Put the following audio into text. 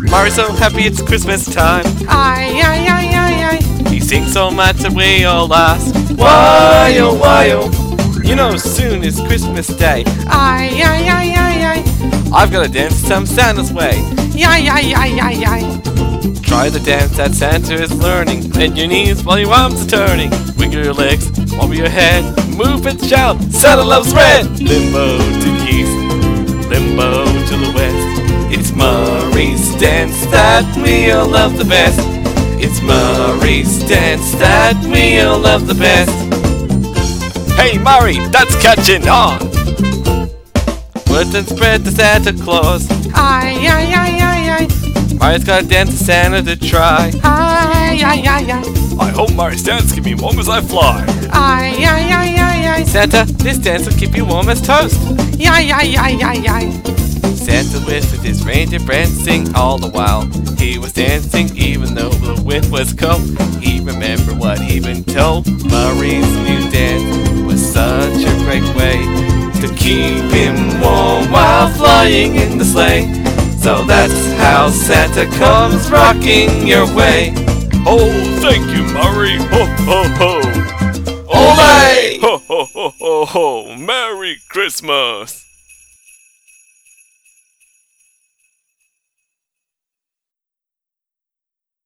Murray's so happy it's Christmas time. Aye, aye, aye, aye, aye. He sings so much that we all ask, Why, oh, why, oh. you know soon is Christmas Day. Aye, aye, aye, aye, aye. I've got to dance some Santa's way. Aye, aye, aye, aye, aye. Try the dance that Santa is learning. Bend your knees while your arms are turning. Wiggle your legs, wobble your head. Move and shout, Santa loves red. Limbo to the east, limbo to the west. It's Murray's dance that we all love the best. It's Murray's dance that we all love the best. Hey Murray, that's catching on! Word and spread to Santa Claus. Aye, aye, aye, aye, aye. Murray's got a dance to Santa to try. Aye, aye, aye, aye. I hope Murray's dance keep me warm as I fly. Aye, aye, aye, aye, aye. Santa, this dance will keep you warm as toast. Aye, aye, aye, aye, aye. Santa with his reindeer prancing all the while. He was dancing even though the wind was cold. He remembered what he'd been told. Murray's new dance was such a great way to keep him warm while flying in the sleigh. So that's how Santa comes rocking your way. Oh, thank you, Murray. Ho, ho, ho. Ole! Ho, ho, ho, ho, ho. Merry Christmas.